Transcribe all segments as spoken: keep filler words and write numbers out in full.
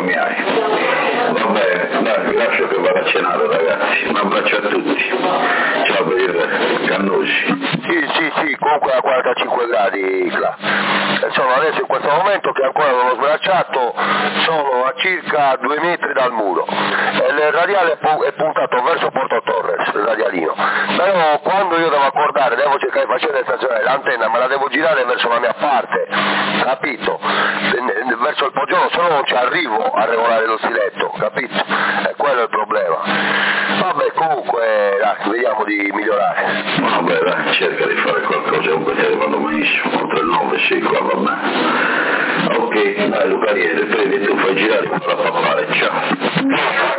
mi hai. Va bene, dai, vi lascio che vado a cenare ragazzi, un abbraccio a tutti. Ciao per Cannucci. Sì, sì, sì, comunque a quarantacinque gradi, Cla. Insomma, adesso in questo momento che ancora non ho sbracciato, sono a circa due metri dal muro e il radiale è, pu- è puntato verso Porto Torres, il radialino. Però quando io devo accordare, devo cercare di facile stazionare l'antenna, me la devo girare verso la mia parte, capito? Verso il poggiolo, se no non ci arrivo a regolare lo stiletto, capito? E quello è il problema. Vabbè, comunque, dai, vediamo di migliorare. Vabbè, dai, cerca di fare qualcosa, comunque stai arrivando benissimo, oltre il nove, sì, qua va bene. Ok, dai Lucariere, prendi tu, fai girare con la papale, ciao.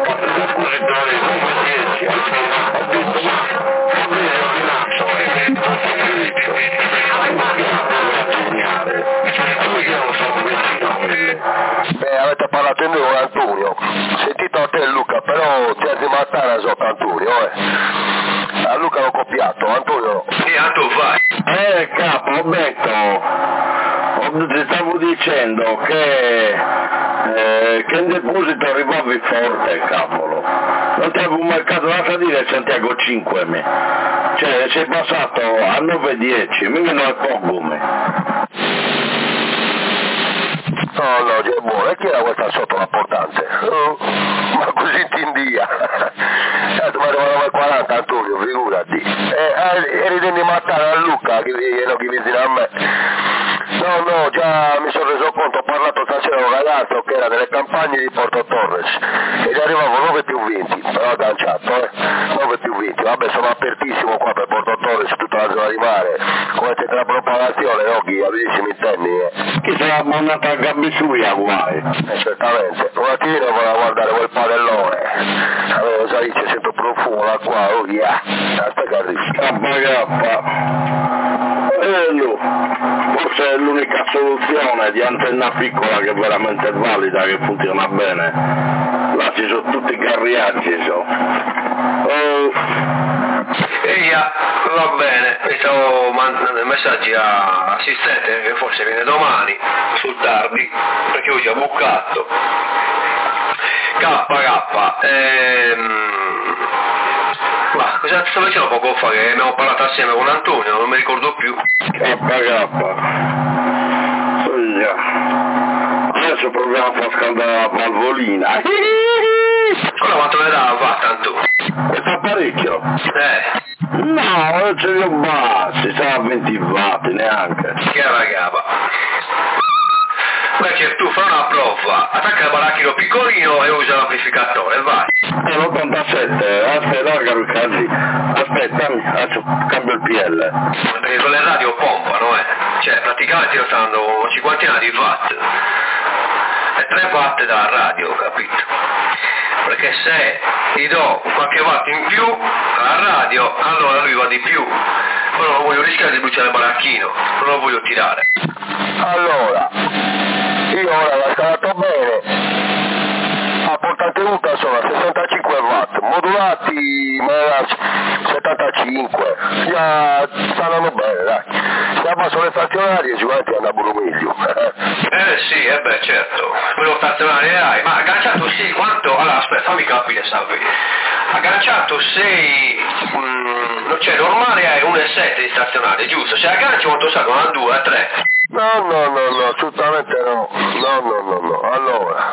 Beh, avete parlato in due con Antonio, sentito a te Luca, però ti has di mattare sotto Antonio, eh. A Luca l'ho copiato, Antonio. Sì, Antonio, vai. Eh, capo, ho detto, ti stavo dicendo che, eh, che in deposito arrivavi forte, cavolo. Non ti avevo mercato la salire Santiago cinque, me. Cioè, sei passato a nove dieci, mica non è poco, me. No, no, è buono, e chi era questa sotto la portante? Oh, ma così ti india. Certo, ma arrivano quaranta Antonio, figurati. Eh, eri di mattare a Luca, che ero chi vicino a me. No, no, già mi sono reso conto, ho parlato stasera con un ragazzo che era nelle campagne di Porto Torres e gli arrivavo nove più venti, però agganciato, eh, nove più venti, vabbè sono apertissimo qua per Porto Torres, tutta la zona di mare, come c'è la propagazione, no, chi abilissimi interni, eh. Chi sarà mandato a gambe sui a guai? Eh, certamente, un attimo volevo guardare quel padellone, avevo già dice, sento profumo da qua, oh yeah, aspetta che arrivi. Kappa kappa. Eh, lui, forse è l'unica soluzione di antenna piccola che è veramente valida, che funziona bene. Là ci sono tutti i carriaggi, so. Oh. Eia, va bene, mi stavo mandando messaggi a assistente che forse viene domani, sul tardi, perché oggi ha bucato. K, K, ehm... ma cosa ti stavo dicendo poco fa che abbiamo parlato assieme con Antonio, non mi ricordo più. Kappa kappa. Adesso proviamo a far scaldare la valvolina. Allora quanto ne dà va tanto? Questo apparecchio? Eh. No, non ce li ho bassi, sarà a venti watt neanche. Che ragava. Beh, che tu fai una prova, attacca il baracchino piccolino e usa l'amplificatore, vai. È l'ottantasette, aspetta, larga il casi. Aspetta, adesso cambio il P L. Perché con le radio pompano, eh. Cioè, praticamente io sto dando una cinquantina di watt. E tre watt da radio, capito? Perché se gli do qualche watt in più alla radio, allora lui va di più. Però non voglio rischiare di bruciare il baracchino, non lo voglio tirare. Allora, io ora l'ho scalato bene, a porta tenuta sono a sessantacinque watt, modulati ma settantacinque, già stanno bene, dai. Se abbasso le stazionarie sicuramente andavano meglio. Eh sì, eh beh certo, quello stazionario hai, ma agganciato sei quanto? Allora aspetta, fammi capire, Salvi. Agganciato sei, mh, cioè normale hai uno virgola sette di stazionario, giusto? Se agganci quanto sa? Una due, a tre? No, no, no, no, assolutamente no, no, no, no, no, allora.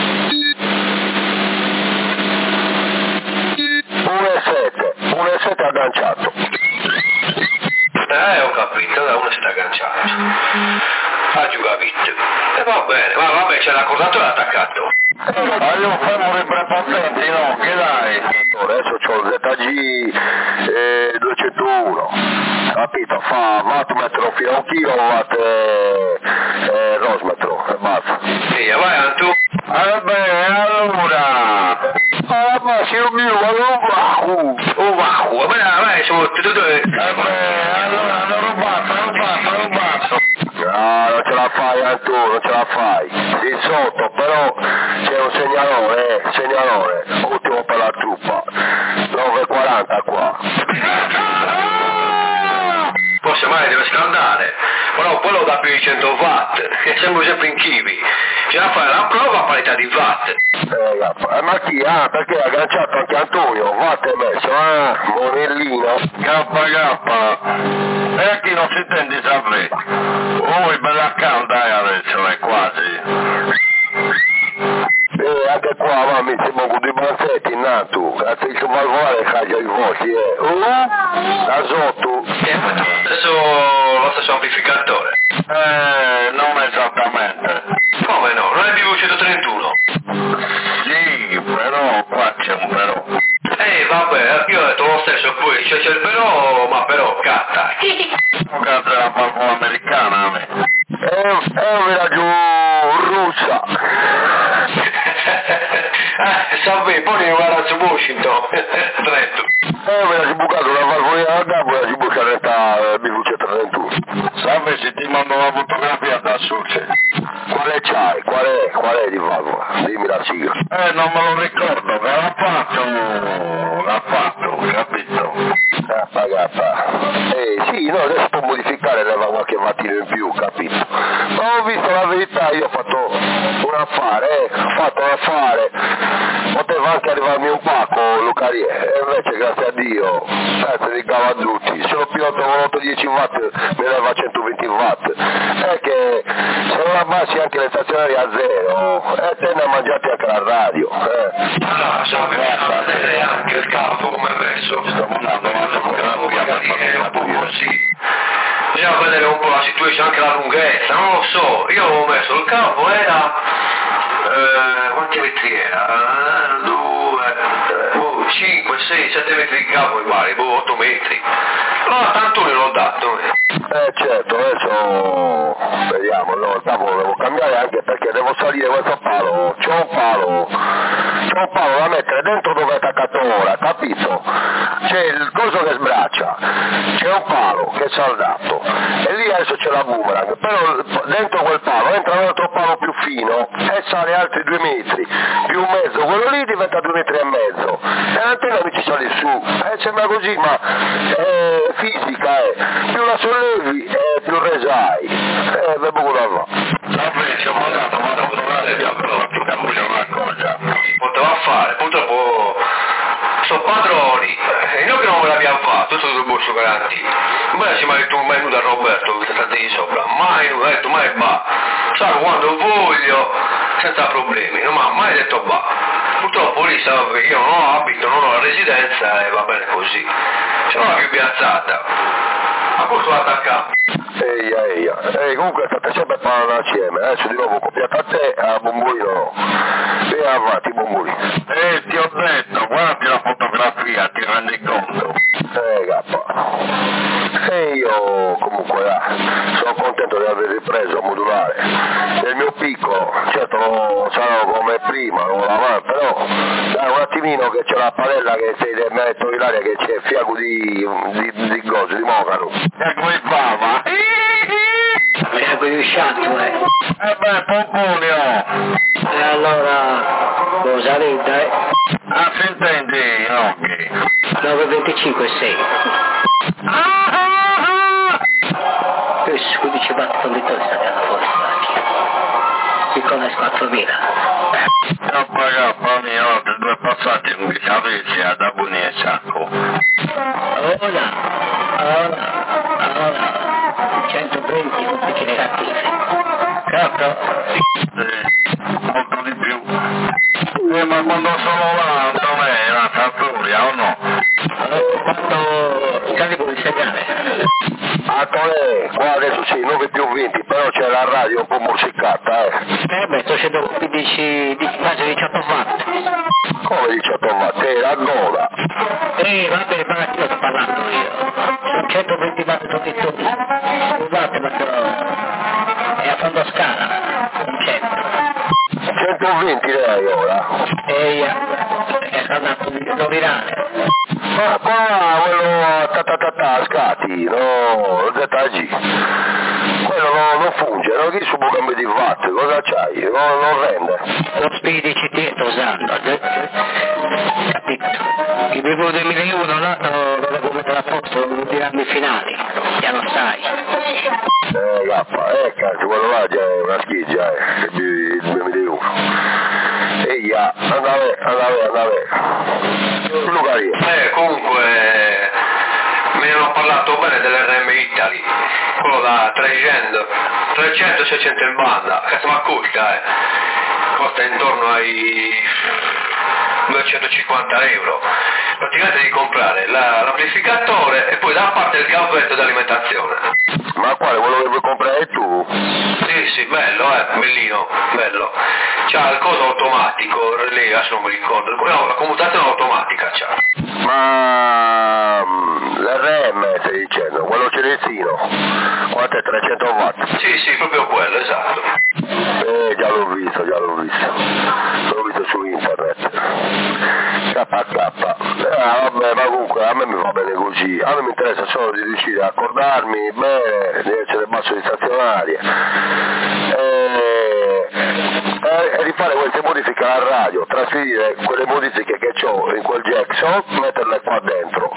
uno virgola sette, uno virgola sette agganciato. Eh, ho capito, da uno si è agganciato. Ha giù capito. E va bene, ma vabbè, c'è l'accordatore attaccato. Ma io fermo le prepotenti, no, che dai? Adesso c'ho il Z G eh, duecentouno, capito? Fa wattmetro fino a un kilowatt e eh, rosmetro, e basta. Sì, vai Antu. Eh beh, allora... Ah, ma se io mio, ma non vacu! Oh, vacu, va bene, vai, sono tutti e due. Eh beh, allora non rubato, non rubato, non rubato! No, non ce la fai Antu, non ce la fai. Di sotto, però c'è un segnalone, eh, segnalone, ultimo per la truppa. nove e quaranta qua. Forse mai deve scaldare, però quello da più di cento watt, che sembra sempre in chibi. Bisogna fare la prova a parità di watt, Gappa. Eh, ma chi? Ah, perché ha agganciato anche Antonio, fate messo, ah, Monellino. Gappa Gappa, e a chi non si intende sapere? Oh, è bella calda adesso, è quasi. E anche qua, mamma, siamo con due banzetti in nato, grazie il valvolare caglia i vostri, eh. Oh, da sotto. E lo stesso, lo stesso amplificatore. Eh, non esattamente. Come no? Non è più centotrentuno? Sì, però qua c'è un però. Eh vabbè, io ho detto lo stesso qui, c'è, c'è il però, ma però catta. Non cazzo è la valvola americana a me. È, è una giù russa. eh, sapete, poi ne guarda su Washington, Trento. Eh, me la si bucata una valvolina da me la si bucata mi luce trentuno. Salve se ti mando la fotografia da Succe. Quale c'hai? Qual è? Qual è di valvola? Dimmi la sigla. Eh, non me lo ricordo, che l'ha fatto, l'ha fatto, capito? Gappa, gappa. Eh sì, no, adesso può modificare, leva qualche mattino in più, capito? Ma ho visto la verità, io ho fatto un affare, eh, ho fatto un affare, poteva anche arrivarmi un pacco, Lucarie, e invece grazie a Dio, cazzo di cavadutti, se lo pilota con ottodieci watt mi leva centoventi watt, è che se non abbassi anche le stazionarie a zero, e te ne mangiate anche la radio, eh. Ah, sapete anche il capo come è messo. Sto mandando una fotografia per È un po' farmi così. Bisogna vedere un po' la situazione, anche la lunghezza, non lo so, io avevo messo il capo, era, eh, quanti metri era? due, cinque, sei, sette metri di capo mi pare, boh, otto metri. Allora tanto ne l'ho dato. Eh certo, adesso vediamo, no, il capo lo devo cambiare anche perché devo salire questo palo, c'ho un palo, c'ho un palo da mettere dentro dove è attaccato ora, capito? C'è il coso che sbraccia, c'è un palo che è saldato e lì adesso c'è la boomerang, però dentro quel palo entra un altro palo più fino e sale altri due metri, più mezzo, quello lì diventa due metri e mezzo e l'antenna mi ci sale su, eh, sembra così ma è fisica, eh. Più la sollevi e più resai, eh, ve poco da va. Salve, ci ho mandato una fotografia per capire una cosa. Si poteva fare, purtroppo sono padroni, e noi che non ve l'abbiamo fatto, tutto il borso garantito. Beh, si mi ha detto mai venuto a Roberto, che sta di sopra, mai, ho detto mai va, sa quando voglio, senza problemi, non mi ha mai detto va. Purtroppo lì sa che io non ho abito, non ho la residenza e va bene così, se no la più piazzata, ma questo l'attacca. Eia, eia, ehi, comunque state sempre parlando assieme, adesso di nuovo copiate a te, a Bombolino no. E avanti, Bomboli. Eh, ti ho detto, guardi la fotografia, ti rendi conto? Eh, gappa. E io, comunque, là, sono contento di aver ripreso a modulare. Nel mio piccolo, certo non sarò come prima, non la mano, però dai un attimino che c'è la padella che si metto in aria che c'è fiaco di, di, di cose, di mocano. E come fa, va? Fiaco di sciatto, eh. Eh beh, Pomponio! E allora, cosa rida, eh? Ah, si intende, occhi? nove venticinque sei. Questo quindici watt condittore sta alla forza, qui con le quattromila. Ho pagato ogni volta due passaggi con i cavezzi ad abbonare il sacco. Ora, ora, ora, centoventi punti negativi. Cazzo? Sì, molto di più. Eh, ma quando sono là, dov'è la fattoria o no? Quando carico il segnale. Ah, com'è? Qua adesso sì, nove più venti, però c'è la radio un po' morsicata, eh. Eh beh, sto scendendo quindici, quasi diciotto watt. Come diciotto watt? Eh, la gola. Eh, vabbè, ma io sto parlando io. Sono centoventi watt conditori. Scusate, ma sono... è a fondo scala, non cento. centoventi lei ora? Ehi, è stato un virale. Ma qua quello tatatata scatti, no, Z G. Quello non, non funge, non chi su cambio di watt, cosa c'hai? Non, non rende. Lo Speedy C T sto usando, capito? Il Vivo duemilauno là devo mettere a posto i due anni finali, già lo sai. Eh, gaffa, eh, cazzo, quello là già è una schiggia, eh, il duemilauno. Eia, andate, andate, andate. Lucari. Eh, comunque, mi hanno parlato bene dell'R M Italy, quello da trecento, trecento seicento in banda, che ma costa, eh. Costa intorno ai duecentocinquanta euro. Praticamente devi comprare la, l'amplificatore e poi da una parte il cavetto d'alimentazione. Ma quale, quello che vuoi comprare tu? Sì, sì, bello, eh, bellino, bello. C'ha il coso automatico, lì adesso non mi ricordo, no, la commutazione automatica c'ha. Ma l'R M stai dicendo, quello cerezzino, quanto è trecento watt? Sì, sì, proprio quello, esatto. Eh, già l'ho visto, già l'ho visto, l'ho visto su internet. K K. Eh, vabbè, ma comunque a me mi va bene così, a me mi interessa solo di riuscire a accordarmi bene, di essere basso di stazionarie. E, e, e rifare queste modifiche alla radio, trasferire quelle modifiche che ho in quel Jackson, metterle qua dentro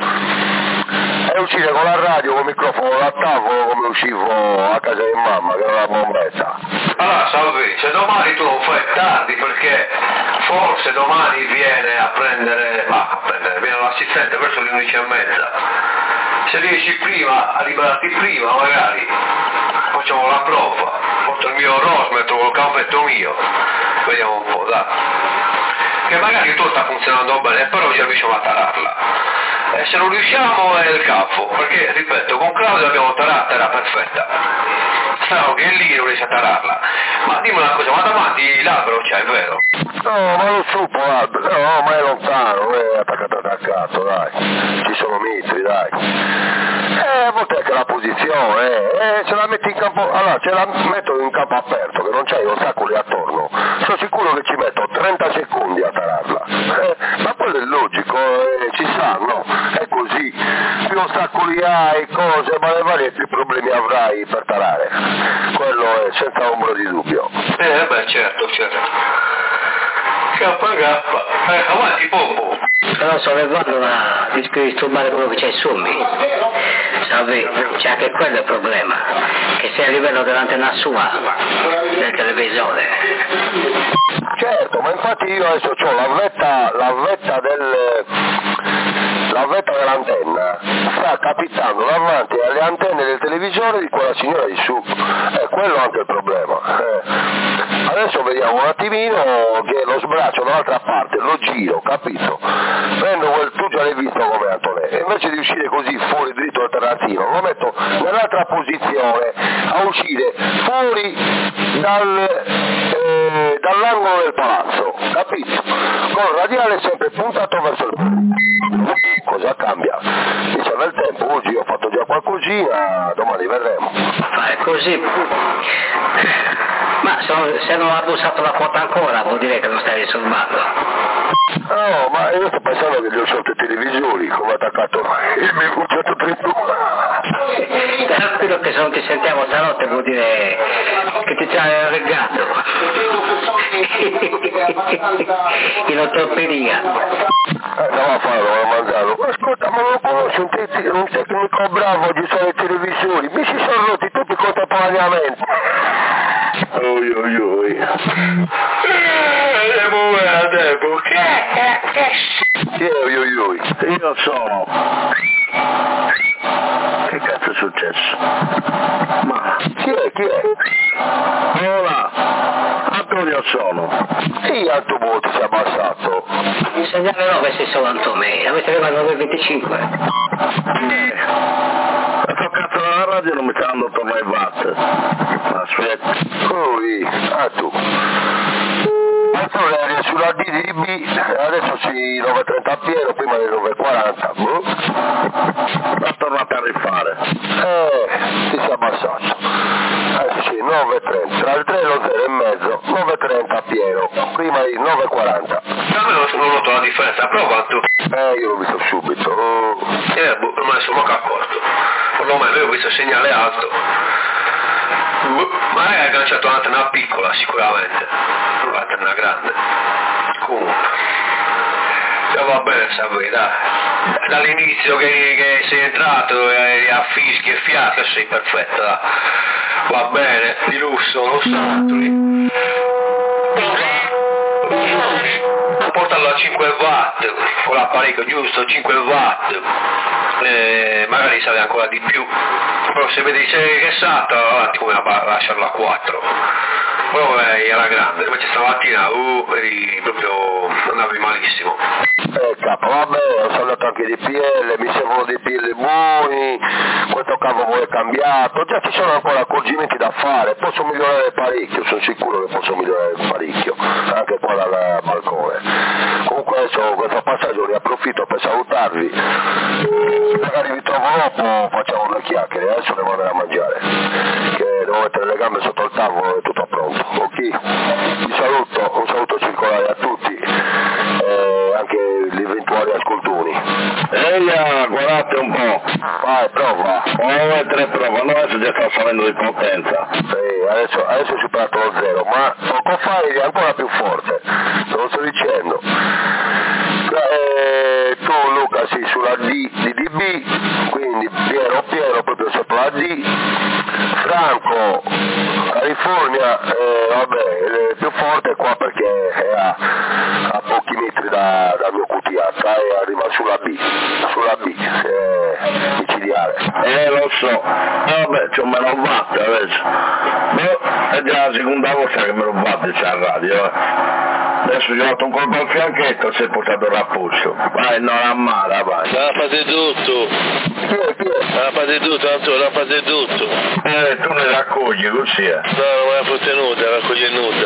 e uscire con la radio, con il microfono da tavolo come uscivo a casa di mamma, che era una bombetta. Allora Salvi, se domani tu non fai tardi perché forse domani viene a prendere, ma a prendere, viene l'assistente verso le undici e mezza, se riesci prima a liberarti prima magari facciamo la prova, porto il mio Rosmetro col cavetto mio, vediamo un po', dai, che magari tutto sta funzionando bene, però ci riusciamo a tararla, e se non riusciamo è il capo, perché ripeto, con Claudio abbiamo tarata, era perfetta, strano che lì non riesce a tararla, ma dimmi una cosa, ma davanti l'albero c'è, è vero? No, ma lo so, l'albero, no, ma è lontano, è attaccato attaccato, dai, ci sono metri, dai. Eh, a volte è che la posizione, eh, eh, se la metti in campo, allora ce la metto in campo aperto, che non c'hai ostacoli attorno, sono sicuro che ci metto trenta secondi a tararla, eh, ma quello è logico, eh, ci sta, no? È così, più ostacoli hai, cose, ma le varie più problemi avrai per tarare, quello è senza ombra di dubbio. Eh beh, certo, certo. K K, eh, avanti Pompo. Però sto levando una rischio di disturbare quello che c'è in Summi. Salvi, c'è anche quello il problema, che sei a livello dell'antenna sua, del televisore. Certo, ma infatti io adesso ho la vetta, la vetta del... la vetta dell'antenna sta capitando davanti alle antenne del televisore di quella signora di su, è quello anche il problema. Eh. Adesso vediamo un attimino che lo sbraccio dall'altra parte, lo giro, capito? Prendo quel, tu già l'hai visto come Antonello, e invece di uscire così fuori dritto al terrazzino, lo metto nell'altra posizione, a uscire fuori dal, eh, dall'angolo del palazzo, capito? Con il radiale sempre puntato verso il muro. Cosa cambia? Mi serve il tempo, oggi ho fatto già qualcosina, domani vedremo. Fare così. Ma se non ha bussato la quota ancora vuol dire che non stai risolvando. No, ma io sto pensando che gli ho sotto i televisori, come ho attaccato il mio centotrentuno. Tranquillo che se non ti sentiamo stanotte vuol dire che ti c'hai reggato. In ortopedia. Eh, andiamo a farlo, a mangiarlo. Ascolta, ma non conosci un, te- un tecnico bravo di usare i televisori? Mi si sono rotti tutti contemporaneamente. Oi oi oi. Eh, buona Debo, che? Chi è oi oi oi? Io sono. Che cazzo è successo? Ma chi è? Chi è? Hola, Antonio sono. Sì, Anto Botti si è abbassato. Il segnale nove sei solo Antomè, avete levato nove venticinque. Eh. Sto cazzo della radio non mi sta andando tornare i watt. Aspetta. Ui, ah tu. Adesso eri sulla D D B, adesso sì nove trenta pieno, prima del nove quaranta. Boh. L'ha tornato a rifare. Eh, si è abbassato. Eh sì, nove trenta, tra il tre e lo zero e mezzo, nove trenta pieno, prima il nove quaranta. Ma me non noto la differenza, prova tu. Eh, io l'ho visto subito. Oh. Eh, boh, ormai sono che accorto. Perlomeno io ho visto il segnale alto. Ma hai agganciato un'antenna piccola sicuramente, un'antenna grande. Comunque. E va bene, Sabri, dai. Dall'inizio che, che sei entrato e a fischi e fiato sei perfetta. Va bene, di lusso, lo so. portarlo a cinque watt, con l'apparecchio giusto, cinque watt, eh, magari sale ancora di più, però se vedi che salta, avanti come a lasciarlo a quattro, però eh, era grande, invece stamattina uh, eri proprio, andavi malissimo. Eh capo, vabbè, sono andato anche di P L, mi servono dei P L buoni, questo cavo è cambiato, già ci sono ancora accorgimenti da fare, posso migliorare parecchio, sono sicuro che posso migliorare parecchio, anche qua dal balcone. Comunque adesso questo passaggio ne approfitto per salutarvi, magari vi trovo dopo, facciamo due chiacchiere, adesso devo andare a mangiare, che devo mettere le gambe sotto il tavolo e tutto pronto, ok? Vi saluto, un saluto circolare a tutti, eh, anche gli eventuali ascoltoni. Ehi, guardate un po'. Vai, prova. uno e tre prova, no, adesso già sta salendo di potenza. Sì, adesso, adesso è superato lo zero, ma poco fa eri ancora più forte, te lo sto dicendo. Eh, tu Luca sei sulla D di D B, quindi Piero Piero proprio sotto la D, Franco California, eh, vabbè, è più forte qua perché è a, a pochi metri da, dal mio Q T H e arriva sulla B, sulla B, eh, micidiale. Eh, lo so, vabbè, c'ho meno watt adesso. Beh, è già la seconda volta che me lo batte c'è a radio, eh. Adesso gli ho dato un colpo al fianchetto e si è portato il rappuccio. Vai, no, la mala, vai. La fate tutto. La fate tutto, Antonio, la fate tutto. Eh, tu ne raccogli, così è. No, non me la fotte nuda, raccoglie nuda.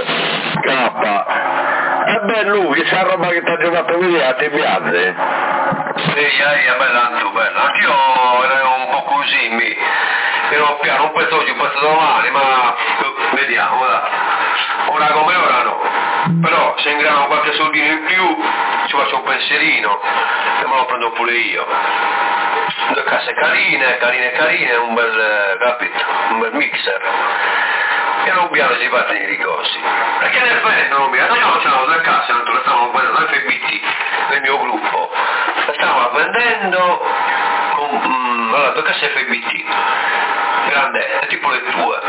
K. E beh, lui, questa roba che ti ha giocato a vedere, ti piace? Sì, è bella anche bella. Anch'io ero un po' così, mi ero piano, un pezzo oggi, un pezzo domani, ma vediamo, dai. Ora come ora no. Però se ingrano qualche soldino in più ci faccio un pensierino e me lo prendo pure io. Due casse carine, carine carine, un bel, capito, un bel mixer. E non piano si parte nei ricorsi. Perché nel effetti non mi noi non c'erano due casse, le stavamo vendendo F B T nel mio gruppo. Le stavamo vendendo con mm, allora, due casse F B T, grande, tipo le tue.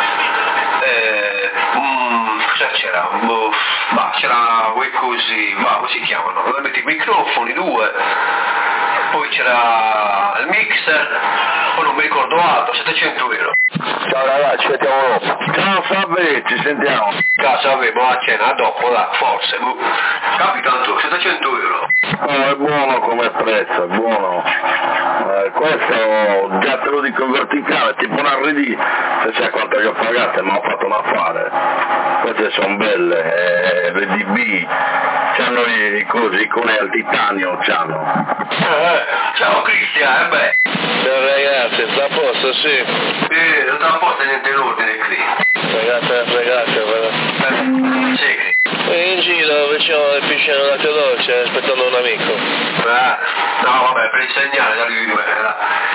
Eh, mm, cosa c'era? Boh, bah, c'era quei così, bah, come si chiamano? Dove metti i microfoni, due, poi c'era il mixer, poi non mi ricordo altro, settecento euro. Ciao ragazzi, ci vediamo dopo. Ciao Fabri, ci sentiamo. Ciao Fabri, buona cena, a dopo, dai, forse. Capito, settecento euro. Oh, è buono come prezzo, è buono. Eh, questo già te lo dico in verticale, tipo un R D, se sai quanto che ho pagato, ma ho fatto un affare. Queste sono belle, eh, R D B, c'hanno i cosi, icone al titanio, c'hanno. Eh, ciao Cristian, eh beh. Ciao ragazzi, sta a posto, sì. Eh, non sta a posto niente in ordine qui. Ragazzi, ragazzi, Eh, sì. e in giro vicino alle piscine della Teodoscia aspettando un amico. Eh, no vabbè, per il segnale da lui bene,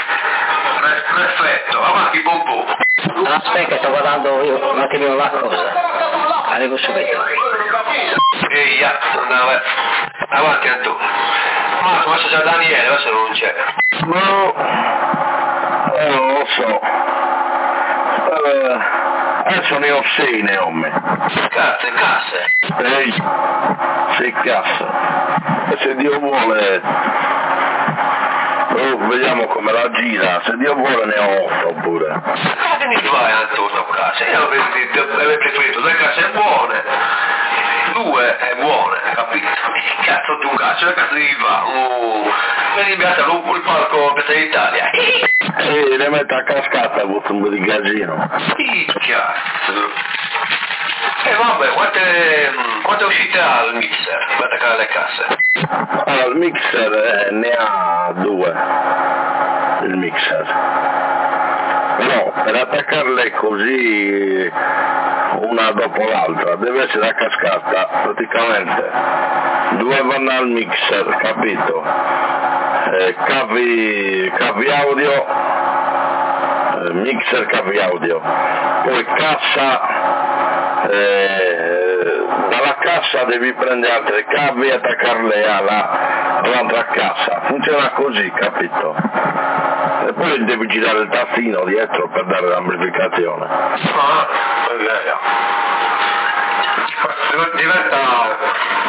perfetto, avanti Bobo. Aspetta, sto guardando io un attimino la cosa. Arrivo subito. Ehi, yeah, no, avanti Antonio. Ma adesso c'è Daniele, adesso non c'è. No, eh, non lo so. Eh, adesso ne ho sei, ne ho me. Cazzo, casse. Ehi, sei cassa. E se Dio vuole, oh, vediamo come la gira, se Dio vuole ne ho otto pure. Ma che mi fai Antonio casse? Io avrei preferito due casse buone. Due è buone, capito? Che cazzo tu cazzo, che cazzo devi fare? Oh, vedi beato il palco per l'Italia. E le metto a cascata, ha avuto un po' di casino. Che cazzo? E vabbè, quante, quante uscite ha il mixer per attaccare le casse? Allora, il mixer eh, ne ha due, il mixer. Però per attaccarle così una dopo l'altra deve essere a cascata praticamente. Due vanno al mixer, capito? Eh, cavi, cavi audio, eh, mixer cavi audio, poi cassa, eh, dalla cassa devi prendere altri cavi e attaccarle alla, all'altra cassa, funziona così, capito? E poi devi girare il tastino dietro per dare l'amplificazione. Ah, diventa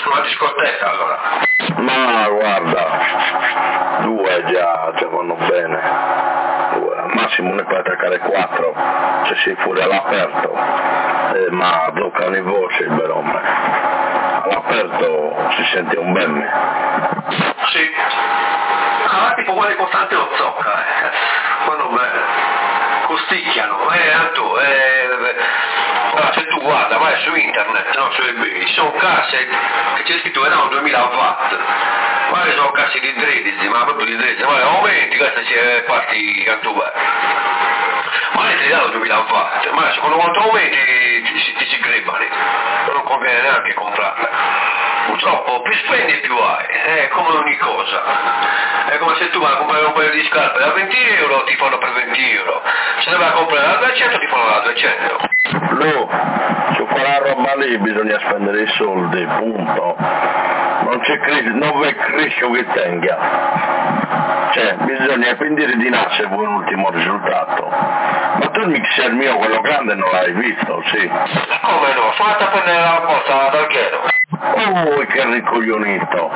Una discoteca allora? Ma guarda, due già, già vanno bene. Due, al massimo ne puoi attaccare quattro, se sei fuori all'aperto. Eh, ma toccano in voce il berome. All'aperto si sente un bemme. Sì. Ah, tipo quelli con tante lo zocca, eh. Vanno bene. Costicchiano, eh, Anto, eh, allora, se tu guarda, vai su internet, no, su eBay, ci sono casse che c'è scritto che danno duemila watt, ma che sono casse di tredici, ma proprio di tredici, ma aumenti, questa c'è parti canto bene. Ma ne ti danno duemila watt, ma secondo quanto aumenti ti, ti, ti si grebbano, non conviene neanche comprarla. Purtroppo più spendi più hai, è come ogni cosa. È come se tu vai a comprare un paio di scarpe da venti euro, ti fanno per venti euro. Se ne vai a comprare da duecento, ti fanno da duecento. Lu, su quella roba lì bisogna spendere i soldi, punto. Non c'è crisi, non v'è crisi che tenga. Cioè, bisogna quindi ridinarsi vuoi un ultimo risultato. Ma tu il mixer mio, quello grande, non l'hai visto, sì? Come no? Sono andato a prendere la posta dal chiedo. Oh, che ricoglionito!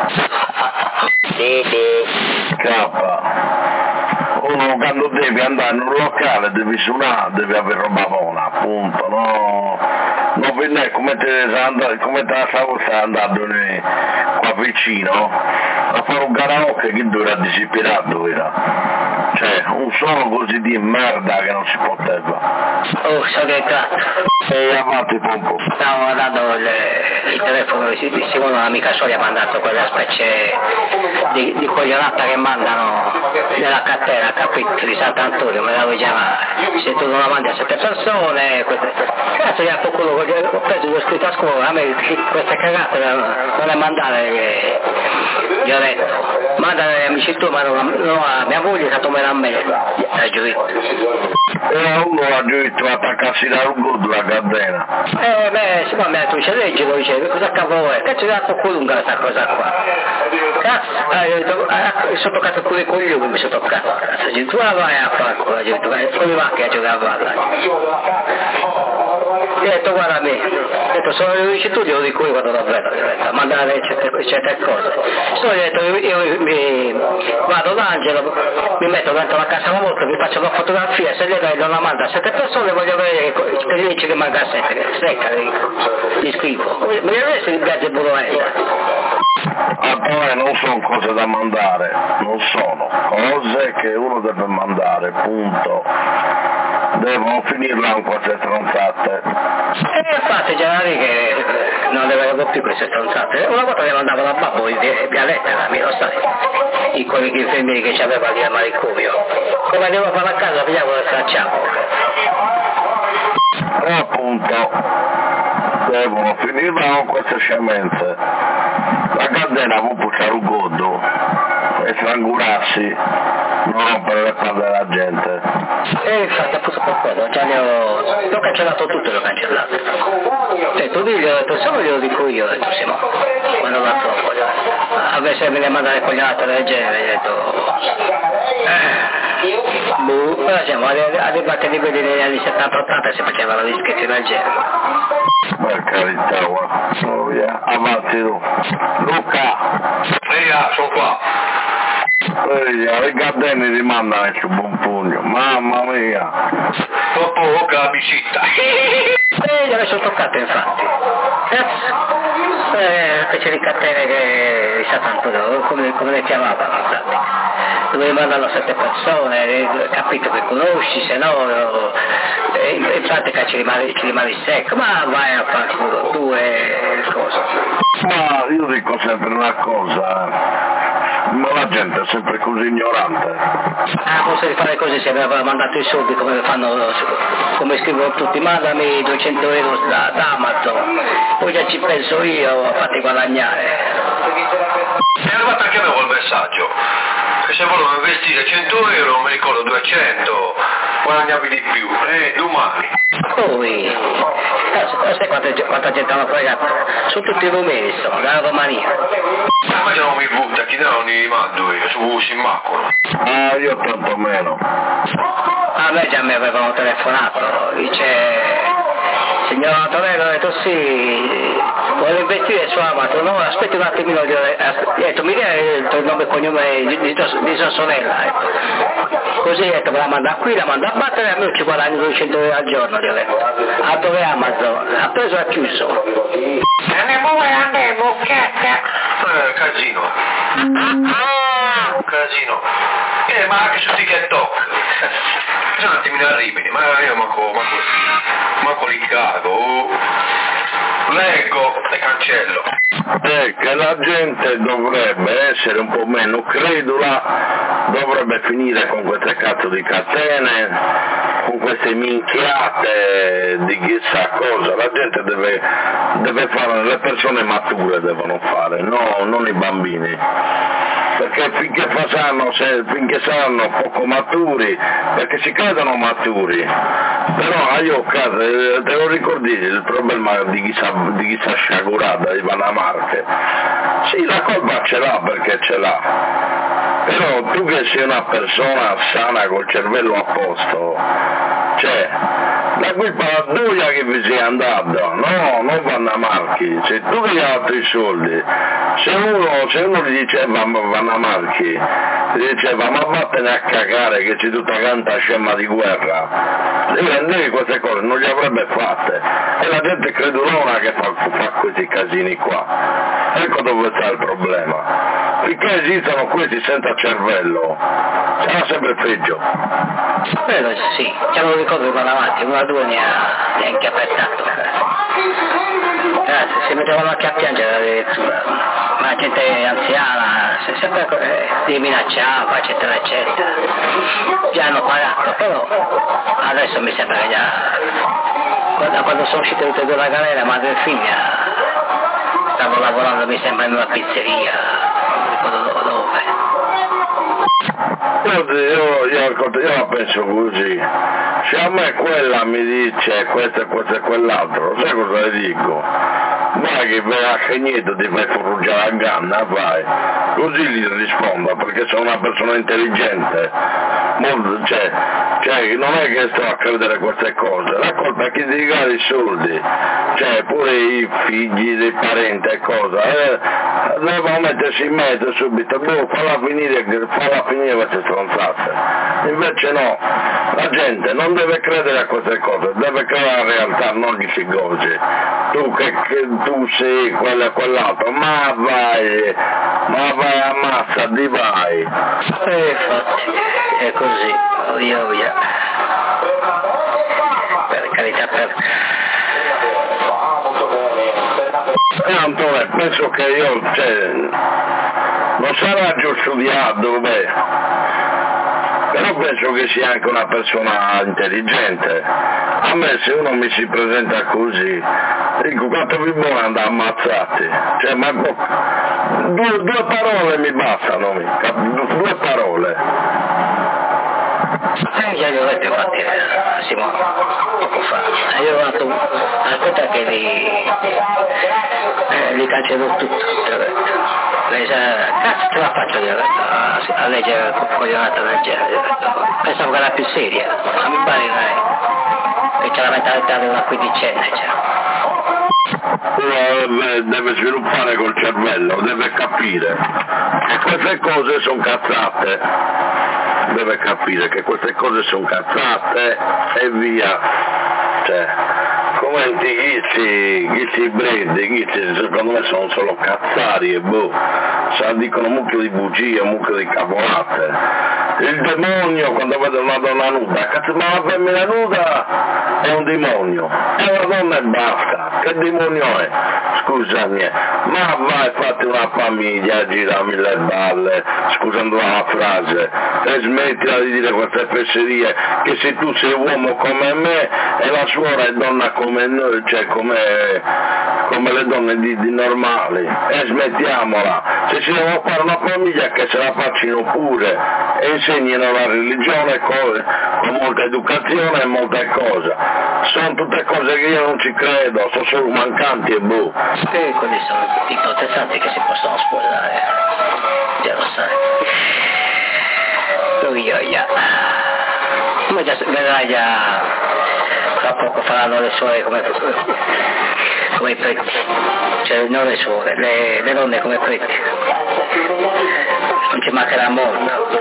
Cappa! Uno quando devi andare in un locale devi suonare, devi avere roba buona, appunto, no? Non vedi come te come te la stavo andando qua vicino a fare un karaoke che dura disperato era. Cioè, un suono così di merda che non si poteva. Oh, so che cazzo. E avanti pompo. Stavo guardando il, il telefono di Simone, un'amica sua gli ha mandato quella specie di, di coglionata che mandano nella cartera, capito, di Sant'Antonio, me la vuoi chiamare. Se tu non la mandi a sette persone, queste... cazzo gli ha qualcuno, ho preso due scritto a scuola, a me queste cagate non le mandare, gli ho detto. Mandare agli amici tu, ma non, non a mia moglie è stato meno a me, ha giuito. E uno ha giuito attaccarsi dal godo la catena. Eh beh, si mi ha detto, dice, leggilo, dice, cosa cavolo è? Cazzo gli ha toccato lunga questa cosa qua. Cazzo, eh, io ho detto, eh, sono toccato pure i coglioni, mi sono toccato, cazzo, tu la vai a fare qua, ho detto, fuori macchina a giocare a palla. Gli ho detto guarda me, ho detto sono le dici tu glielo dico io quando davvero, gli ho detto a mandare certe, certe cose. Solo gli ho detto io, io mi vado d'Angelo, mi metto dentro la casa la volta, mi faccio una fotografia, se gli dai non la manda a sette persone voglio vedere che gli dice che manca a sette, secca, gli scrivo. Mi adesso il viaggio è buono. A me non sono cose da mandare, non sono cose che uno deve mandare, punto. Devono finirla con queste stronzate. E infatti c'era lì che non le vedevo più queste stronzate. Una volta le mandavo da babbo in Vialetta, mi lo sai, i quelli infermieri che c'aveva lì al manicomio. Come andiamo a fare a casa, vediamo che facciamo. E appunto, devono finirla con queste scemenze. La catena può pucciare un godo e strangurarsi, non rompere le palle della gente. E infatti appunto per quello, già ne ho, l'ho cancellato tutto, l'ho cancellato. Cioè tu diglielo, ho detto, solo glielo dico io, ho detto Simone, quando va troppo, invece me ne mandare cogliate del genere, ho detto, eh, boh, però siamo arrivati a livelli negli anni settanta ottanta si facevano dischetti del genere. Per carità, guarda, via, avanti tu. Luca! Eia, sono qua. Eia, le catene rimandano su buon pugno, mamma mia! Troppo poca la bicicletta. Eh, gliele sono toccate infatti. Eh, specie di catene che di Sant'Antonio, come, come le chiamavano infatti. Dove mandano sette persone, eh, capito che conosci, se no, eh, in pratica ci rimani, ci rimani secco, ma vai a fare culo, due cose. Ma io dico sempre una cosa, ma la gente è sempre così ignorante. Ah, posso fare così se mi aveva mandato i soldi come fanno, come scrivono tutti, mandami duecento euro da, da Amazon, poi già ci penso io a farti guadagnare. È arrivato anche a me quel messaggio, che se volevo investire cento euro, mi ricordo duecento, guadagnavi di più, e domani. Poi, sai quanta, quanta gente hanno fregato? Sono tutti rumeni, sono, dalla Romania. Ma poi non mi butta, chi non li mando io, su si immacolano. Ah, io tanto meno. A me già mi avevano telefonato, dice, Signor Antonello, ho detto sì, vuole investire su Amazon, no, aspetti un attimino, ho detto mi dia il nome e cognome di, di, di sua sorella, ecco. Così ho detto me la manda qui, la manda a battere, a me ci guadagno duecento euro al giorno, gli ho detto. A dove Amazon? Ha preso e ha chiuso. Andiamo, andiamo, eh, casino. Casino. Eh, ma anche su TikTok. Sono un attimino arrivi, ma io manco, manco, manco li cago. Leggo e cancello. Eh, che la gente dovrebbe essere un po' meno credula, dovrebbe finire con queste cazzo di catene, con queste minchiate di chissà cosa. La gente deve, deve fare, le persone mature devono fare, no, non i bambini. Perché finché saranno, se, finché saranno poco maturi, perché si credono maturi, però io te lo ricordi il problema di chi sa, di chi sa sciagurata di Vanamarche? Sì, la colpa ce l'ha perché ce l'ha, però tu che sei una persona sana col cervello a posto, cioè la colpa è la tua che vi sei andato, no, non Vannamarchi, sei tu che gli hai dato i soldi. Se uno, se uno gli diceva Vannamarchi, gli diceva ma vattene a cagare che c'è tutta canta scema di guerra, lei queste cose non le avrebbe fatte, è la gente credulona che fa, fa questi casini qua, ecco dove sta il problema. Finché esistono questi senza cervello, sarà sempre peggio. Quello sì, ce lo ricordo con avanti, uno a due ne ha, ne ha inchiappettato. Grazie, si mettevano anche a piangere addirittura, ma la gente anziana, sempre eh, li minacciava, eccetera, eccetera. Già hanno pagato, però adesso mi sembra che già, da quando sono uscite tutte e due dalla galera, madre e figlia, stanno lavorando mi sembra in una pizzeria, non ricordo dove. Io, io, io, io la penso così, se a me quella mi dice questo e questo e quell'altro, sai cosa le dico? Vai che vai a Cagneto ti fai forruggiare a ganna, vai, così gli rispondo perché sono una persona intelligente, molto, cioè, cioè non è che sto a credere queste cose, la colpa è chi ti regala i soldi, cioè pure i figli dei parenti e cosa, eh, devono mettersi in mezzo subito, devo farla finire, farla finire queste stronzate, invece no, la gente non deve credere a queste cose, deve credere alla realtà, non gli si goge, tu che, che tu sei quello e quell'altro, ma vai, ma vai ammazza di vai. E infatti, è così, via via. Per carità, per... Eh Antone, penso che io, cioè, non sarà già studiato, beh, però penso che sia anche una persona intelligente. A me se uno mi si presenta così, dico quanto vi buono andare ammazzati, cioè ma due, due parole mi bastano, mica, due parole. Eh, già gli ho detto infatti a Simone poco fa, io ho dato aspetta che li, eh, li cancello tutto, ti ho detto. Lei sa, cazzo te la faccio, gli ho detto, a, a leggere coglionata del genere, pensavo che era più seria, non mi pare che c'è la mentalità di una quindicenne, cioè. Uno deve sviluppare col cervello, deve capire che queste cose sono cazzate, deve capire che queste cose sono cazzate e via, cioè, come antichisti, ghizzi bredi, ghizzi secondo me sono solo cazzari e boh, sa, dicono mucchio di bugie, mucchio di cavolate. Il demonio quando vede una donna nuda, cazzo ma la femmina nuda è un demonio, è una donna e basta, che demonio è? Scusami, ma vai fatti una famiglia, girami le balle, scusando la frase, e smettila di dire queste fesserie, che se tu sei uomo come me e la suora è donna come noi, cioè come, come le donne di, di normali, e smettiamola, se si devono fare una famiglia che se la facciano pure e insegnino la religione con, con molta educazione e molte cose, sono tutte cose che io non ci credo, sono solo mancanti e boh. E quelli sono i protestanti che si possono sposare, già lo sai. Io, io, io. Come già vedrai già tra poco faranno le suore come, come i preti, cioè non le suore, le, le donne come preti, non ci mancherà molto.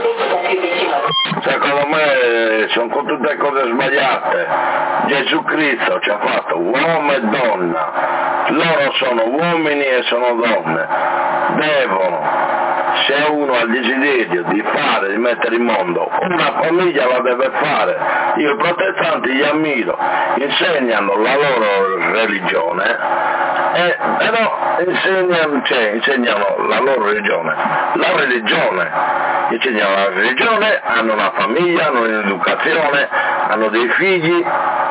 Secondo me sono con tutte cose sbagliate. Gesù Cristo ci ha fatto uomo e donna, loro sono uomini e sono donne, devono, se uno ha il desiderio di fare, di mettere in mondo una famiglia, la deve fare. Io i protestanti li ammiro, insegnano la loro religione, eh, però insegnano, cioè, insegnano la loro religione, la religione, insegnano la religione, hanno una famiglia, hanno un'educazione, hanno dei figli,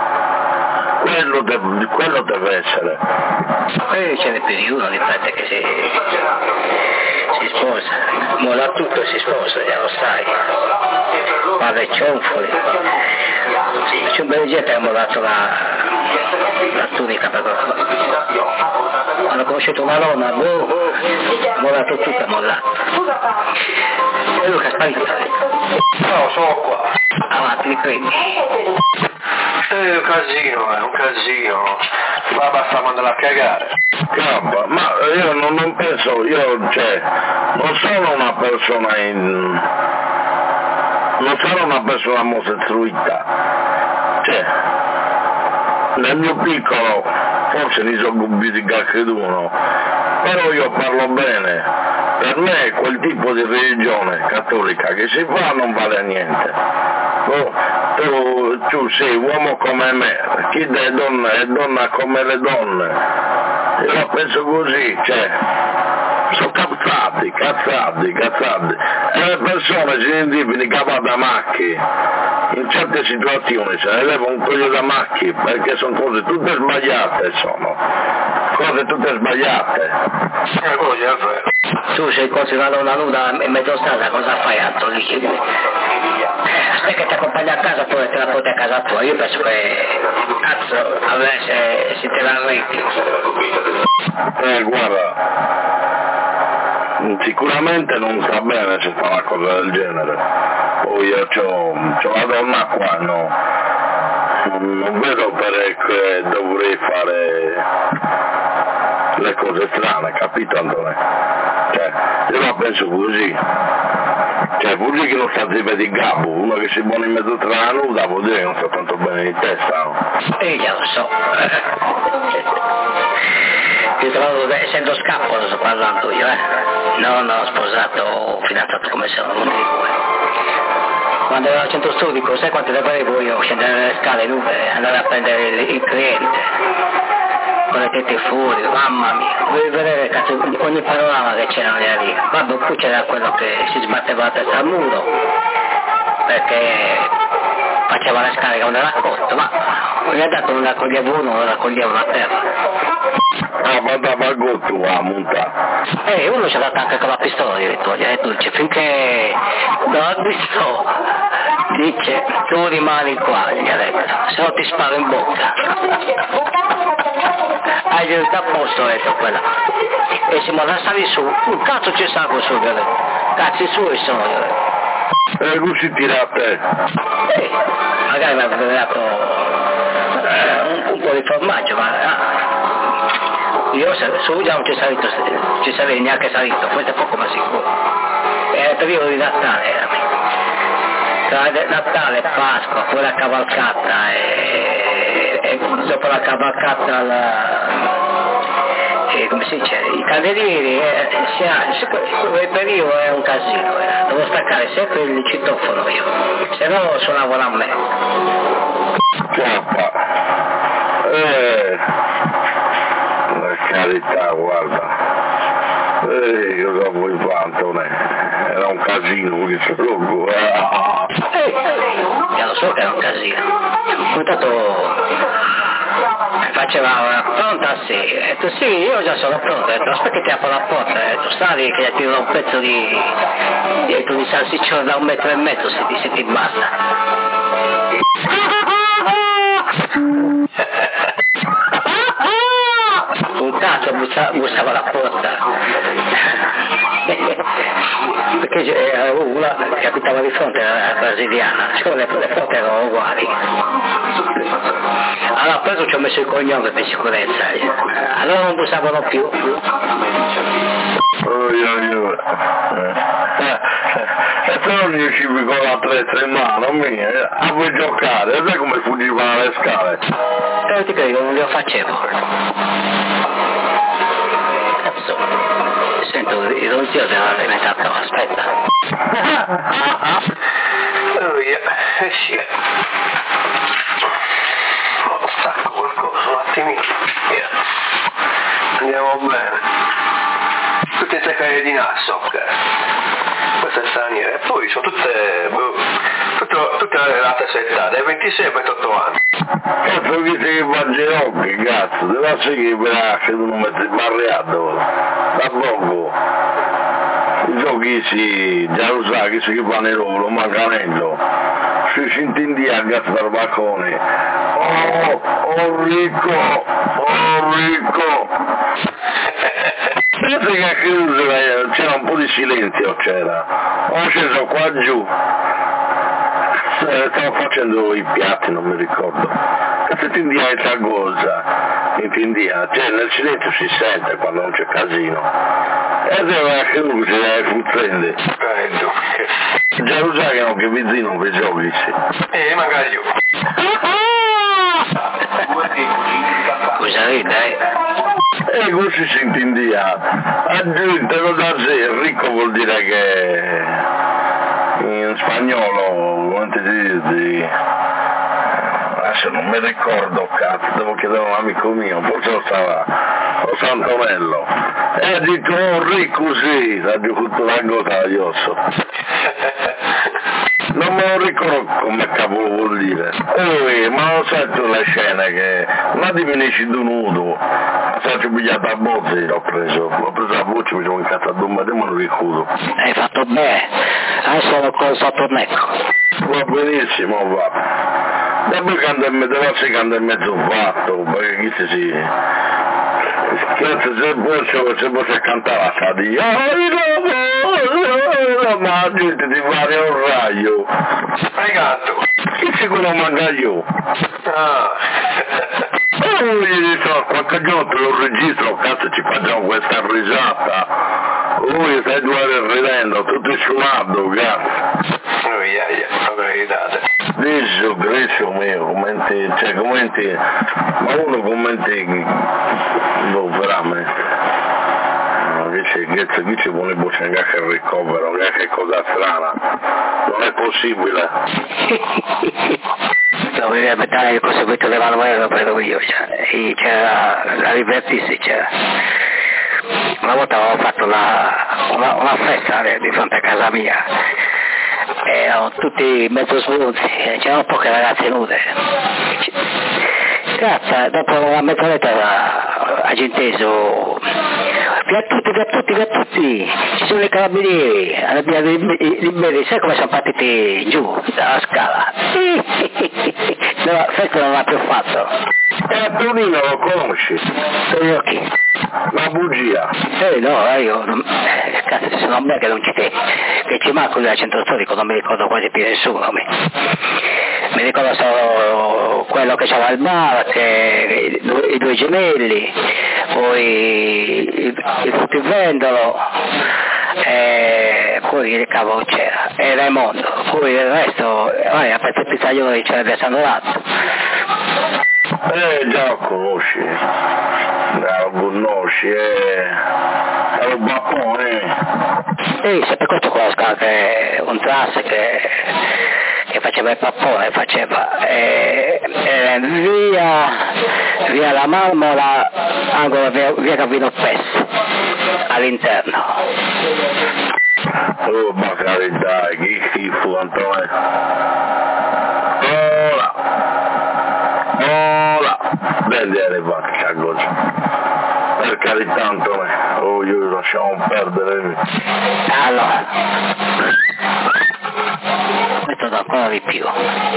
quello deve, quello deve essere. Poi ce n'è più di uno di frate che si, si sposa, molla tutto e si sposa, già lo sai, padre cionfoli, c'è un bel gente che ha mollato la, la tunica per hanno conosciuto una donna, boh, ha mollato tutto, ha mollato. E Luca è sparito. No, sono qua. Avanti, li credi? È un casino, è un casino. Ma basta mandarla a cagare. Cappa, ma io non, non penso, io cioè, non sono una persona in... non sono una persona omosessuita. Cioè, nel mio piccolo, forse mi sono gubiti qualcuno, però io parlo bene. Per me quel tipo di religione cattolica che si fa non vale a niente. Tu, tu, tu sei uomo come me, chi è donna è donna come le donne. Io la penso così, cioè, sono cazzati, cazzati, cazzati. E le persone si identificano che vanno da macchi, in certe situazioni se ne leva un coglio da macchi, perché sono cose tutte sbagliate, sono. Cose tutte sbagliate. Eh, così è vero. Tu sei considerato una nuda in mezzo strada, cosa fai altro lì? Aspetta che ti accompagni a casa, poi te la porti a casa tua. Io penso che cazzo, a me se, se te la metti. Eh, guarda, sicuramente non sta bene se fa una cosa del genere. Poi io c'ho, c'ho la donna qua, no? Non vedo perché dovrei fare le cose strane, capito Antonio? Cioè, io la penso così. Cioè, vuol dire che non sta zitto di gabbo, uno che si buona in mezzo tra la nuda vuol dire che non sta tanto bene di testa, no? E già lo so. Io tra l'altro, essendo scappo, sto parlando io, eh. Non ho sposato, fidanzato come sono, non dico. Quando ero al centro storico, sai quante ne facevo io? Scendere nelle scale nude, andare a prendere il, il cliente, con le tette fuori, mamma mia, volevi vedere cazzo, ogni panorama che c'era lì. Vabbè, poi c'era quello che si sbatteva la testa al muro, perché faceva le scale con raccolto, ma mi ha dato non raccoglieva uno, non raccoglieva una terra. Ah, ma da bagotto a montare. Eh, uno ci ha dato anche con la pistola, gli ha detto, gli ha detto, dice, finché non ha visto, dice, tu rimani qua, gli ha detto, se no ti sparo in bocca. Hai detto a posto, ha detto quella. E siamo da salire su, un cazzo ci salgo su, gli ha detto, cazzi suoi sono, gli ha detto. E così tira a te. Eh, magari mi avrebbe dato eh, un, un po' di formaggio, ma... Ah, io su già non ci salito, ci sarei neanche salito, questo è poco ma sicuro. Era il periodo di Natale, era. Tra Natale, Pasqua, poi la cavalcata e, e dopo la cavalcata la, e, come si dice, i candelieri, eh, si ha, quel periodo è un casino, eh. Devo staccare sempre il citofono io, se no suonavo a me. Chiappa. Eh. Carità, guarda, eh, cosa vuoi fare Antonio? Era un casino questo logo. Ah. Eh, io lo so che era un casino. Intanto faceva pronta sì, ho detto sì, io già sono pronto, ho detto aspetta che ti apro la porta, ho detto stavi che ti tiro un pezzo di, di, di salsiccione da un metro e mezzo se ti, se ti basta. Un cazzo bussa, bussava la porta. perché c'era una che abitava di fronte alla brasiliana, siccome le, le foto erano uguali. Allora ho preso, ci ho messo il cognome per sicurezza, allora non bussavano più. Oh, io, io. Eh, e se non riuscivi con la testa in mano mia, a vuoi giocare, sai come fuggivano le scale? Però ti credo, non le facevo. Cazzo, sento il ronzio della diventato, aspetta. Oh, via, eh sì. Oh, stacco qualcosa un attimino, via. Andiamo bene. Tutte queste carie di Nassok, queste straniere, e poi sono tutte, tutte, tutte le date settate, dai ventisei ai ventotto anni. Cazzo che sei mangerocchi, cazzo, devo seguire per la che non metti barriato, da poco. I giochi si, già lo sa che si fanno il ruolo, mancanello, si senti a gas dal balcone. Oh, oh ricco, oh ricco. Penso che a chiuso c'era un po' di silenzio, c'era. Ho sceso qua giù. Stavo facendo i piatti, non mi ricordo. E se ti india è cosa, in India, cioè nel silenzio si sente quando non c'è casino. E aveva chiuso, c'era fuzzende. Già lo sai che non che vicino per giochi, sì. Eh, magari io. Cosa dai? E così si sente in dia. Aggiunto da sé, ricco vuol dire che in spagnolo, come ti dici, adesso non mi ricordo, cazzo, devo chiedere a un amico mio, forse lo stava, lo Santonello. E ha detto, oh ricco sì, ha detto la cosa agli osso. Non me lo ricordo come cavolo vuol dire. Eh, ma non sai tu le scene che non diminuisci di nudo. Se ci pigliato a bozzi l'ho preso, l'ho preso a voce, mi sono incazzato a ma non lo ricordo. Hai fatto bene, adesso l'ho col sottonecco. Va benissimo, va. E poi quando è mezzo, se quando è mezzo fatto, perché chi si si... Cazzo, se posso, se posso cantare la sadia, ma la gente ti fare un raio. Hai gatto? Che sicuro manca io? Ah. Oh, gli dico, qualche giorno te lo registro, cazzo ci facciamo questa risata. Lui stai due ridendo, tutto suonato, cazzo. Oh, yeah, yeah, proprio ridate. Gesù, Cristo mio, commenti, cioè commenti, ma uno commenti, no, veramente. No, che c'è, che chi ci vuole bucare anche il ricovero, che cosa strana. Non è possibile. Dovevi aspettare il conseguito della Manuela, lo prendo io, cioè. E c'era la divertirsi, c'era. Una volta avevo fatto una, una, una festa di fronte a casa mia, erano tutti mezzo smunzi, c'erano poche ragazze nude. Cazzo, dopo una mezz'oretta ha genteso, via tutti, via tutti, via tutti, ci sono i carabinieri, alla via liberi, sai come sono partiti giù dalla scala? No, la festa non l'ha più fatto. Eh, Tonino lo conosci? Tonino chi? La bugia. Eh no, io non, eh, cazzo, sono a me che non ci te, che ci manco del centro storico, non mi ricordo quasi più nessuno. Mi, mi ricordo solo quello che c'era al bar, che, i, i due gemelli, poi il, il fruttivendolo, e poi che cavolo c'era, e Raimondo, poi il resto, vai, a pezzo pizzaiolo di c'era del San Donato. Eh, già lo conosci, già lo conosci, eh, è un bappone. Sì, sempre questo conosco che un tras che, che faceva il pappone, faceva, eh, eh, via, via la Marmora, angolo via, via Gavino Pes, all'interno. Oh, ma carità, che schifo, Antonio. Ora, ora, prendi le vacche a goccia. Per carità, Antonio, oh, io lasciamo perdere. Allora, questo da ancora di più.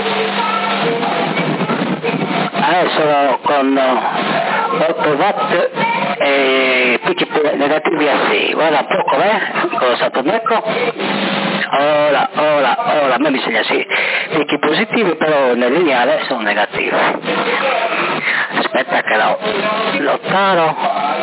Adesso con otto watt e picchi negativi a sei, guarda un po' com'è, con lo Saturneco. ora, ora, ora, a me mi segna sì, picchi positivi però nel lineare sono negativi. Aspetta che lo, lo taro.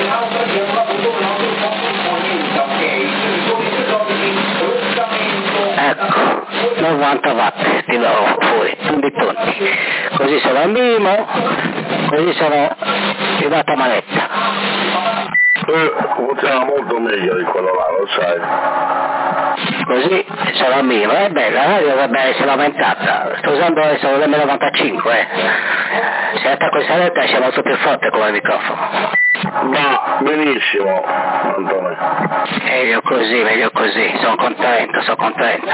Ecco, novanta watt ti do fuori, tutti tonti. Così sono al minimo, così sono di data manetta. Eh, funziona molto meglio di quello là, lo sai. Così sono al minimo, è bella, la radio dovrebbe essere aumentata. Sto usando adesso l'M novantacinque, eh. Se attacco questa retta esce molto più forte come microfono. Va benissimo, Antonio. Meglio così, meglio così, sono contento, sono contento.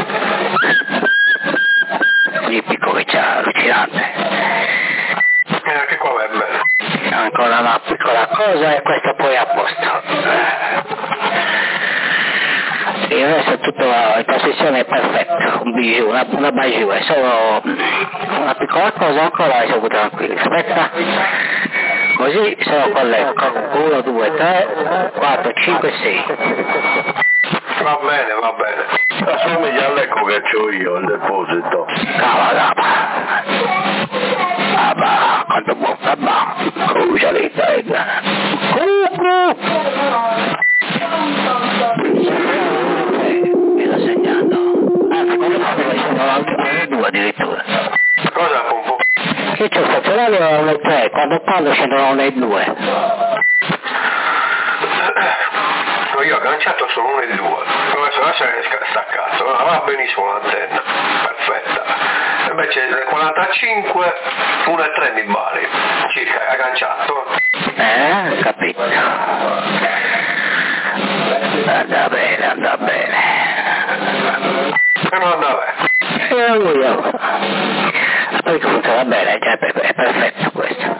L'ippico che c'ha, allucinante. E anche qua va bene. Ancora una piccola cosa e questo poi è a posto. Il resto tutto, la trasmissione è perfetta, un bijou, una, una bijou, è solo una piccola cosa ancora e siamo tranquilli. Aspetta, così sono colletto, uno, due, tre, quattro, cinque, sei. Va bene, va bene. Assomiglia all'eco che c'ho io in deposito. Cavolo, abba, quanto buono, abba, scusa lì, dai, cucù. Mi sto segnando. Anzi, quando parlo sono alle due addirittura. Cosa, Pompo? Che c'è stazionario alle tre, quando parlo scendono alle due. No, io ho agganciato solo uno e due. Adesso lascia che è staccato. No, va benissimo l'antenna. Perfetta. Invece nel quarantacinque uno e tre mi vale. Circa, agganciato. Eh, capito. Anda bene, anda bene. E non andava bene. E io. Poi funziona bene, cioè, è perfetto questo.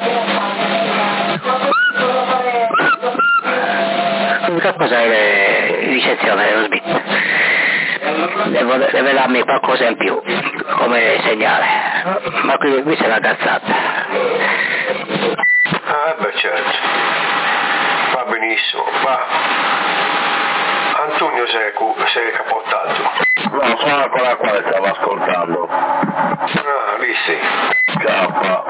L'unica cosa è ricezione dello Smith. Devo, deve darmi qualcosa in più come segnale, ma qui, qui c'è una cazzata. Ah, beh, certo. Va benissimo, va. Antonio si è, si è capottato. No, sono ancora qua e stavo ascoltando. Ah, lì sì. K.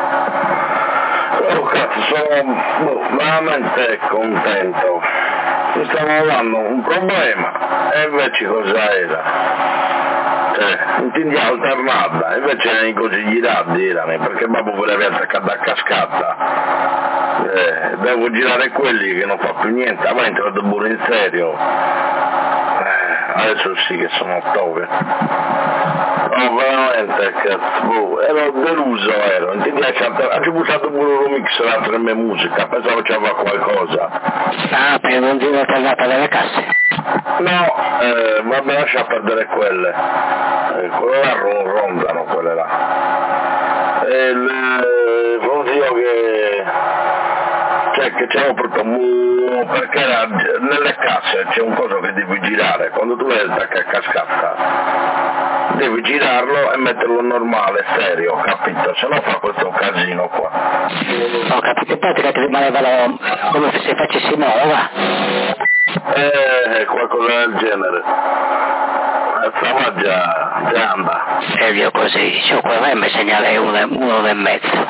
Oh cazzo, sono boh, veramente contento. Mi stavano dando un problema e invece cosa era? Cioè, intendi alternata, invece erano così girati erano, perché proprio volevi attaccare a cascata. Eh, devo girare quelli che non fa più niente, ma entrato pure in serio. Eh, adesso sì che sono ottobre. No, veramente, cazzo, boh, ero deluso, ero, intendi, ha buttato pure un remix delle mie musica, pensavo c'era qualcosa. Ah, per non dire alternata delle casse? No, eh, vabbè, lascia perdere quelle. Eh, quelle là rondano, quelle là. E il consiglio che... cioè che c'è proprio mu... perché era... nelle casse c'è un coso che devi girare, quando tu vai a cascata devi girarlo e metterlo normale, serio, capito? Se no fa questo casino qua. Ho capito, in pratica ti rimanevano come se facessi nuova. Eh, qualcosa del genere. Stava già, già anda. E io così, su qua mi segnale uno, uno e mezzo.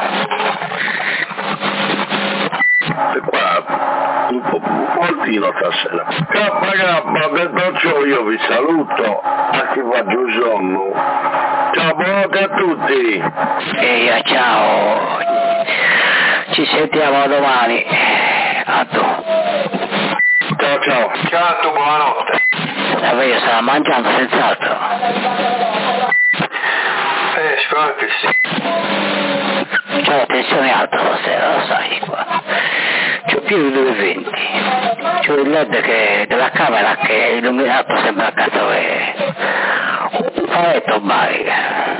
E qua, un po' moltino stasera. K K, detto ciò io vi saluto, a chi faccio il sonno. Ciao, buonanotte a tutti. E io ciao, ci sentiamo domani. A tu. Ciao ciao. Ciao, buonanotte. Vabbè, io stavo mangiando senz'altro. Eh, spero che sì. C'ho la tensione alta stasera, lo sai qua. C'ho più di due venti. C'ho il led che, della camera che è illuminato, sembra a cazzo che... un faretto barica.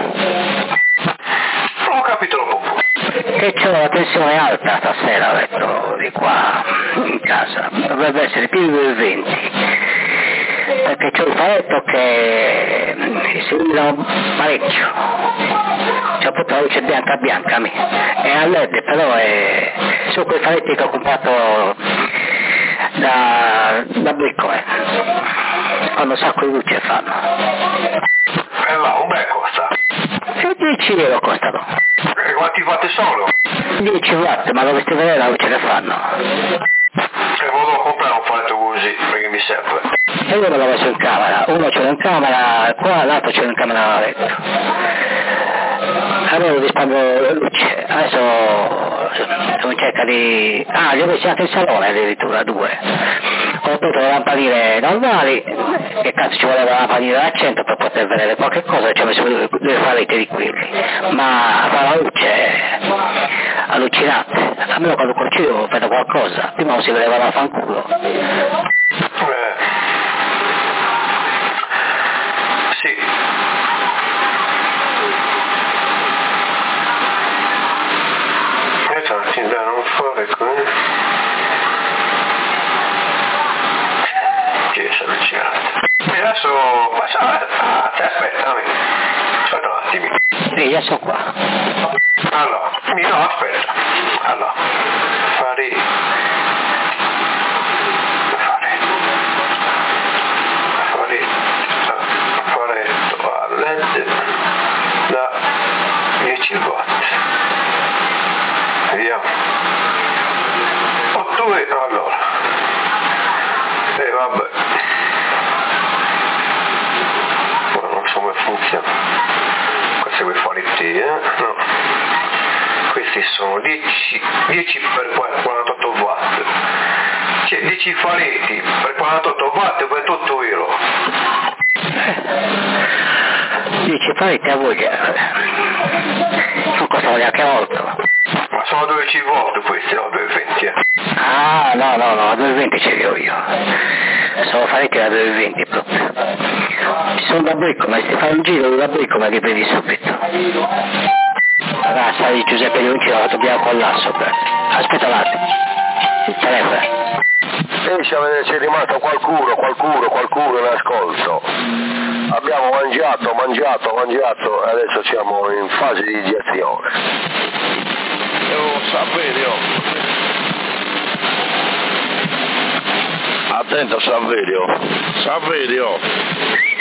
Non ho capito lo poco. Che c'ho la tensione alta stasera, ho detto, di qua, in casa. Dovrebbe essere più di due venti. Perché c'ho il faretto che si illumina parecchio. C'ho proprio la luce bianca bianca e a led però è su quei faletti che ho comprato da, da Briccone. fanno un sacco di luce fanno. E là, un bel costa. E dieci euro costano. E quanti fate solo? dieci watt, ma dovete vedere la luce che fanno. E volevo comprare un faletto così, perché mi serve. E io me l'ho messo in camera, uno ce l'ho in camera qua, l'altro ce l'ho in camera da letto. Avevo risparmio luce, adesso sono in cerca di... ah, li ho messi anche in salone addirittura, due. Ho preso le lampadine normali, che cazzo ci voleva la lampadina da cento per poter vedere qualche cosa, ci ho messo due, due falette di quelli. Ma fa la luce è allucinante, almeno quando cucino vedo qualcosa, prima non si vedeva la fanculo. Eh. Sì. Esatto, non fare così. Che è allucinante. E adesso passa. Ah, te aspetta, aspetta un attimo. Sì, io sono qua. Allora, no, aspetta. Allora, fare. Fare. Fare. Faretto a L E D da dieci watt. Vediamo. otto e allora. E eh, vabbè. Ora non so come funziona. Questi quei faletti, eh? No. Questi sono dieci, dieci per quarantotto watt. Cioè dieci faletti per quarantotto watt per otto euro. dieci faletti a voi che non costano neanche molto. Ma sono dodici volt questi, no? duecentoventi. Eh. Ah, no, no, no, a duecentoventi ce li ho io. Sono faletti da duecentoventi proprio. Ci sono da bricco, ma se fai un giro da bricco ma li vedi subito. Ragazza di Giuseppe Leoncino, dobbiamo collasso. Aspetta un attimo. Il telefono. Riesci a vedere se è rimasto qualcuno, qualcuno, qualcuno in ascolto. Abbiamo mangiato, mangiato, mangiato e adesso siamo in fase di digestione. Oh, Saverio. Attento Saverio. Saverio.